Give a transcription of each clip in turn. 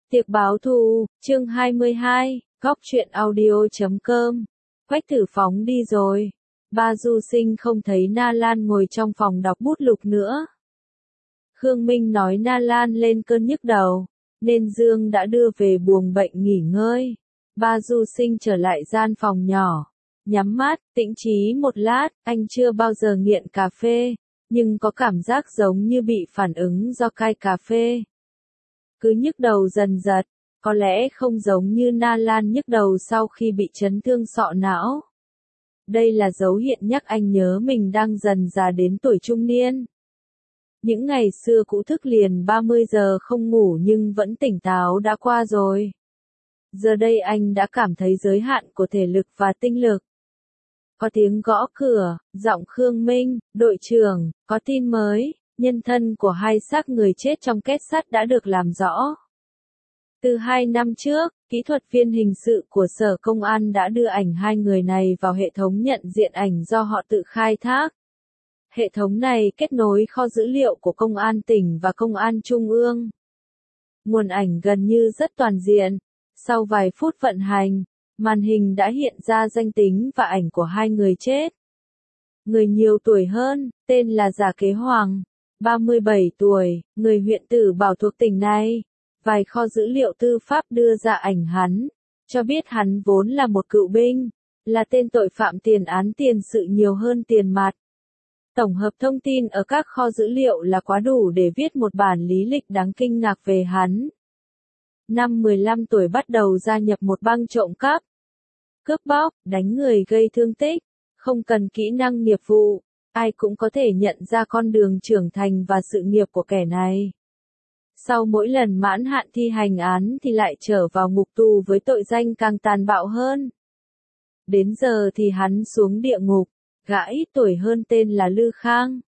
Tiệc báo thù, chương 22, góc truyện audio.com. Quách Tử Phóng đi rồi. Ba Du Sinh không thấy Na Lan ngồi trong phòng đọc bút lục nữa. Khương Minh nói Na Lan lên cơn nhức đầu, nên Dương đã đưa về buồng bệnh nghỉ ngơi. Ba Du Sinh trở lại gian phòng nhỏ, nhắm mắt, tĩnh trí một lát. Anh chưa bao giờ nghiện cà phê, nhưng có cảm giác giống như bị phản ứng do cai cà phê. Cứ nhức đầu dần dật, có lẽ không giống như Na Lan nhức đầu sau khi bị chấn thương sọ não. Đây là dấu hiện nhắc anh nhớ mình đang dần già đến tuổi trung niên. Những ngày xưa cũ thức liền 30 giờ không ngủ nhưng vẫn tỉnh táo đã qua rồi. Giờ đây anh đã cảm thấy giới hạn của thể lực và tinh lực. Có tiếng gõ cửa, giọng Khương Minh, đội trưởng, có tin mới. Nhân thân của hai xác người chết trong kết sắt đã được làm rõ. Từ 2 năm trước, kỹ thuật viên hình sự của Sở Công an đã đưa ảnh hai người này vào hệ thống nhận diện ảnh do họ tự khai thác. Hệ thống này kết nối kho dữ liệu của Công an tỉnh và Công an Trung ương. Nguồn ảnh gần như rất toàn diện. Sau vài phút vận hành, màn hình đã hiện ra danh tính và ảnh của hai người chết. Người nhiều tuổi hơn, tên là Giả Kế Hoàng. 37 tuổi, người huyện Tử Bảo thuộc tỉnh này. Vài kho dữ liệu tư pháp đưa ra ảnh hắn, cho biết hắn vốn là một cựu binh, là tên tội phạm tiền án tiền sự nhiều hơn tiền mặt. Tổng hợp thông tin ở các kho dữ liệu là quá đủ để viết một bản lý lịch đáng kinh ngạc về hắn. Năm 15 tuổi bắt đầu gia nhập một băng trộm cướp bóc, đánh người gây thương tích, không cần kỹ năng nghiệp vụ. Ai cũng có thể nhận ra con đường trưởng thành và sự nghiệp của kẻ này. Sau mỗi lần mãn hạn thi hành án thì lại trở vào ngục tù với tội danh càng tàn bạo hơn. Đến giờ thì hắn xuống địa ngục. Gã ít tuổi hơn tên là Lư Khang,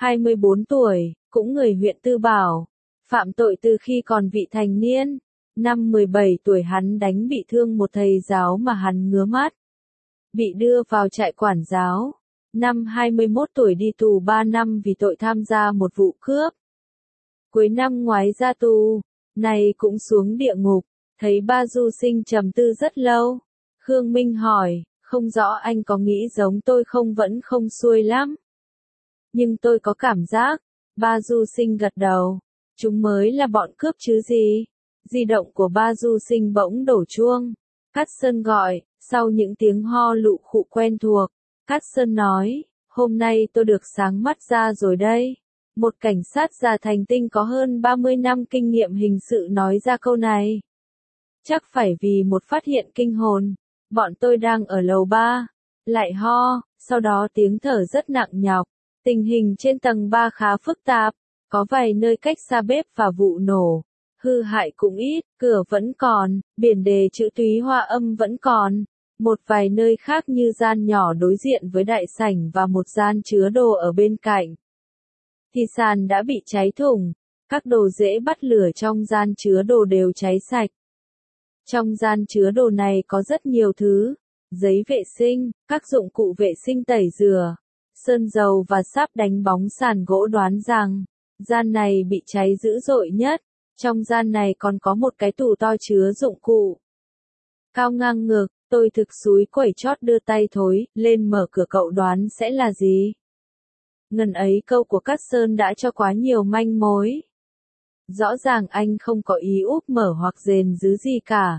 24 tuổi, cũng người huyện Tư Bảo, phạm tội từ khi còn vị thành niên. Năm 17 tuổi hắn đánh bị thương một thầy giáo mà hắn ngứa mắt, bị đưa vào trại quản giáo. Năm 21 tuổi đi tù 3 năm vì tội tham gia một vụ cướp. Cuối năm ngoái ra tù, này cũng xuống địa ngục. Thấy Ba Du Sinh trầm tư rất lâu. Khương Minh hỏi, không rõ anh có nghĩ giống tôi không, vẫn không xuôi lắm. Nhưng tôi có cảm giác. Ba Du Sinh gật đầu. Chúng mới là bọn cướp chứ gì. Di động của Ba Du Sinh bỗng đổ chuông. Cát Sơn gọi, sau những tiếng ho lụ khụ quen thuộc. Cát Sơn nói, hôm nay tôi được sáng mắt ra rồi đây. Một cảnh sát già thành tinh có hơn 30 năm kinh nghiệm hình sự nói ra câu này. Chắc phải vì một phát hiện kinh hồn. Bọn tôi đang ở lầu 3. Lại ho, sau đó tiếng thở rất nặng nhọc. Tình hình trên tầng 3 khá phức tạp. Có vài nơi cách xa bếp và vụ nổ. Hư hại cũng ít, cửa vẫn còn, biển đề chữ túy hoa âm vẫn còn. Một vài nơi khác như gian nhỏ đối diện với đại sảnh và một gian chứa đồ ở bên cạnh. Thì sàn đã bị cháy thủng, các đồ dễ bắt lửa trong gian chứa đồ đều cháy sạch. Trong gian chứa đồ này có rất nhiều thứ, giấy vệ sinh, các dụng cụ vệ sinh tẩy rửa, sơn dầu và sáp đánh bóng sàn gỗ, đoán rằng, gian này bị cháy dữ dội nhất. Trong gian này còn có một cái tủ to chứa dụng cụ. Cao ngang ngực. Tôi thực xúi quẩy chót đưa tay thối lên mở cửa, cậu đoán sẽ là gì? Ngần ấy câu của Cát Sơn đã cho quá nhiều manh mối. Rõ ràng anh không có ý úp mở hoặc rền rứ gì cả.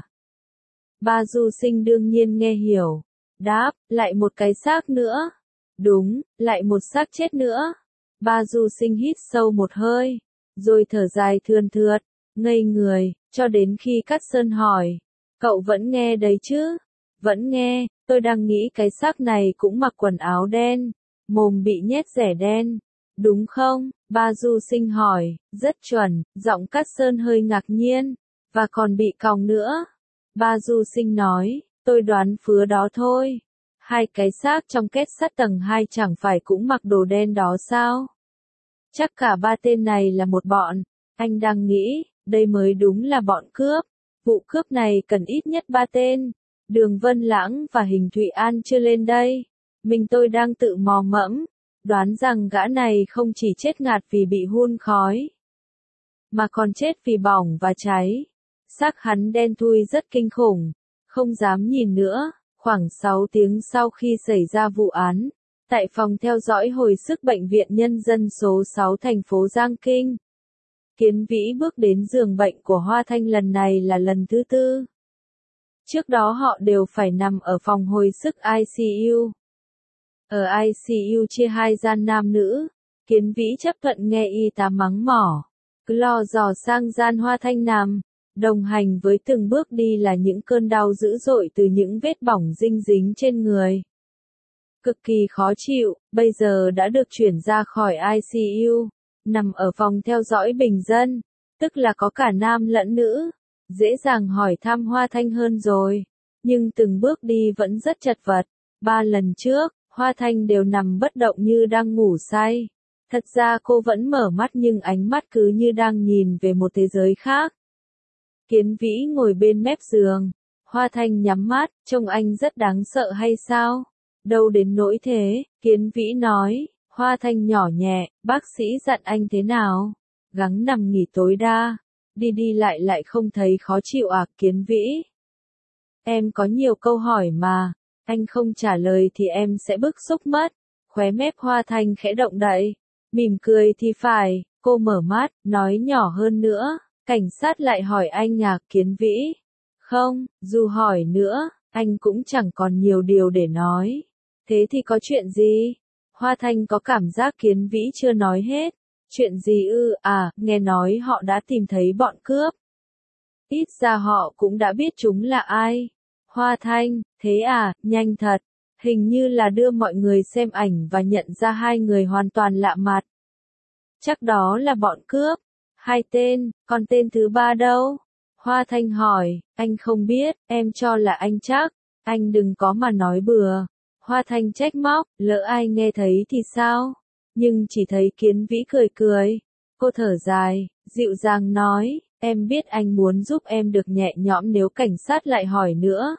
Ba Du Sinh đương nhiên nghe hiểu. Đáp, lại một cái xác nữa. Đúng, lại một xác chết nữa. Ba Du Sinh hít sâu một hơi, rồi thở dài thườn thượt, ngây người, cho đến khi Cát Sơn hỏi. Cậu vẫn nghe đấy chứ? Vẫn nghe, tôi đang nghĩ cái xác này cũng mặc quần áo đen, mồm bị nhét rẻ đen, đúng không? Ba Du Sinh hỏi, rất chuẩn, giọng Cát Sơn hơi ngạc nhiên, và còn bị còng nữa. Ba Du Sinh nói, tôi đoán phứa đó thôi. Hai cái xác trong kết sắt tầng 2 chẳng phải cũng mặc đồ đen đó sao? Chắc cả ba tên này là một bọn, anh đang nghĩ, đây mới đúng là bọn cướp. Vụ cướp này cần ít nhất 3 tên. Đường Vân Lãng và Hình Thụy An chưa lên đây. Mình tôi đang tự mò mẫm, đoán rằng gã này không chỉ chết ngạt vì bị hun khói, mà còn chết vì bỏng và cháy. Sắc hắn đen thui rất kinh khủng, không dám nhìn nữa. Khoảng 6 tiếng sau khi xảy ra vụ án, tại phòng theo dõi hồi sức bệnh viện nhân dân số 6 thành phố Giang Kinh, Kiến Vĩ bước đến giường bệnh của Hoa Thanh lần này là lần thứ 4. Trước đó họ đều phải nằm ở phòng hồi sức ICU. Ở ICU chia 2 gian nam nữ, Kiến Vĩ chấp thuận nghe y tá mắng mỏ, cứ lo dò sang gian Hoa Thanh nằm. Đồng hành với từng bước đi là những cơn đau dữ dội từ những vết bỏng dinh dính trên người. Cực kỳ khó chịu, bây giờ đã được chuyển ra khỏi ICU, nằm ở phòng theo dõi bình dân, tức là có cả nam lẫn nữ. Dễ dàng hỏi thăm Hoa Thanh hơn rồi, nhưng từng bước đi vẫn rất chật vật. 3 lần trước, Hoa Thanh đều nằm bất động như đang ngủ say. Thật ra cô vẫn mở mắt nhưng ánh mắt cứ như đang nhìn về một thế giới khác. Kiến Vĩ ngồi bên mép giường, Hoa Thanh nhắm mắt, trông anh rất đáng sợ hay sao? Đâu đến nỗi thế, Kiến Vĩ nói. Hoa Thanh nhỏ nhẹ, bác sĩ dặn anh thế nào? Gắng nằm nghỉ tối đa, đi đi lại lại không thấy khó chịu à? Kiến Vĩ. Em có nhiều câu hỏi mà, anh không trả lời thì em sẽ bức xúc mất. Khóe mép Hoa Thanh khẽ động đậy, mỉm cười thì phải, cô mở mắt, nói nhỏ hơn nữa. Cảnh sát lại hỏi anh à? Kiến Vĩ. Không, dù hỏi nữa, anh cũng chẳng còn nhiều điều để nói. Thế thì có chuyện gì? Hoa Thanh có cảm giác Kiến Vĩ chưa nói hết. Chuyện gì ư? À, nghe nói họ đã tìm thấy bọn cướp. Ít ra họ cũng đã biết chúng là ai. Hoa Thanh, thế à, nhanh thật. Hình như là đưa mọi người xem ảnh và nhận ra 2 người hoàn toàn lạ mặt. Chắc đó là bọn cướp. 2 tên, còn tên thứ 3 đâu? Hoa Thanh hỏi, anh không biết, em cho là anh chắc. Anh đừng có mà nói bừa. Hoa Thanh trách móc, lỡ ai nghe thấy thì sao? Nhưng chỉ thấy Kiến Vĩ cười cười. Cô thở dài, dịu dàng nói, em biết anh muốn giúp em được nhẹ nhõm nếu cảnh sát lại hỏi nữa.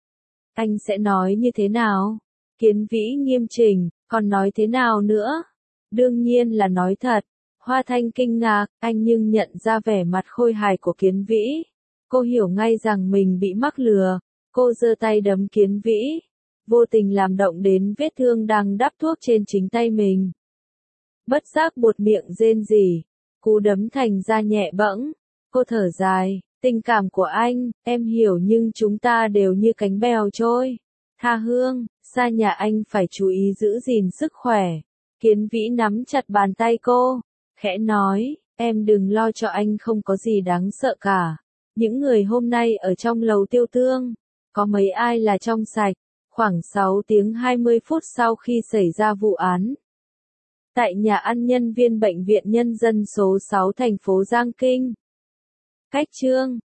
Anh sẽ nói như thế nào? Kiến Vĩ nghiêm chỉnh, còn nói thế nào nữa? Đương nhiên là nói thật. Hoa Thanh kinh ngạc, anh nhưng nhận ra vẻ mặt khôi hài của Kiến Vĩ. Cô hiểu ngay rằng mình bị mắc lừa. Cô giơ tay đấm Kiến Vĩ, vô tình làm động đến vết thương đang đắp thuốc trên chính tay mình. Bất giác buột miệng rên rỉ, cú đấm thành ra nhẹ bẫng. Cô thở dài, tình cảm của anh, em hiểu nhưng chúng ta đều như cánh bèo trôi. Tha Hương, xa nhà anh phải chú ý giữ gìn sức khỏe. Kiến Vĩ nắm chặt bàn tay cô, khẽ nói, em đừng lo cho anh, không có gì đáng sợ cả. Những người hôm nay ở trong lầu Tiêu Tương, có mấy ai là trong sạch. Khoảng 6 tiếng 20 phút sau khi xảy ra vụ án, tại nhà ăn nhân viên bệnh viện nhân dân số 6 thành phố Giang Kinh, cách chương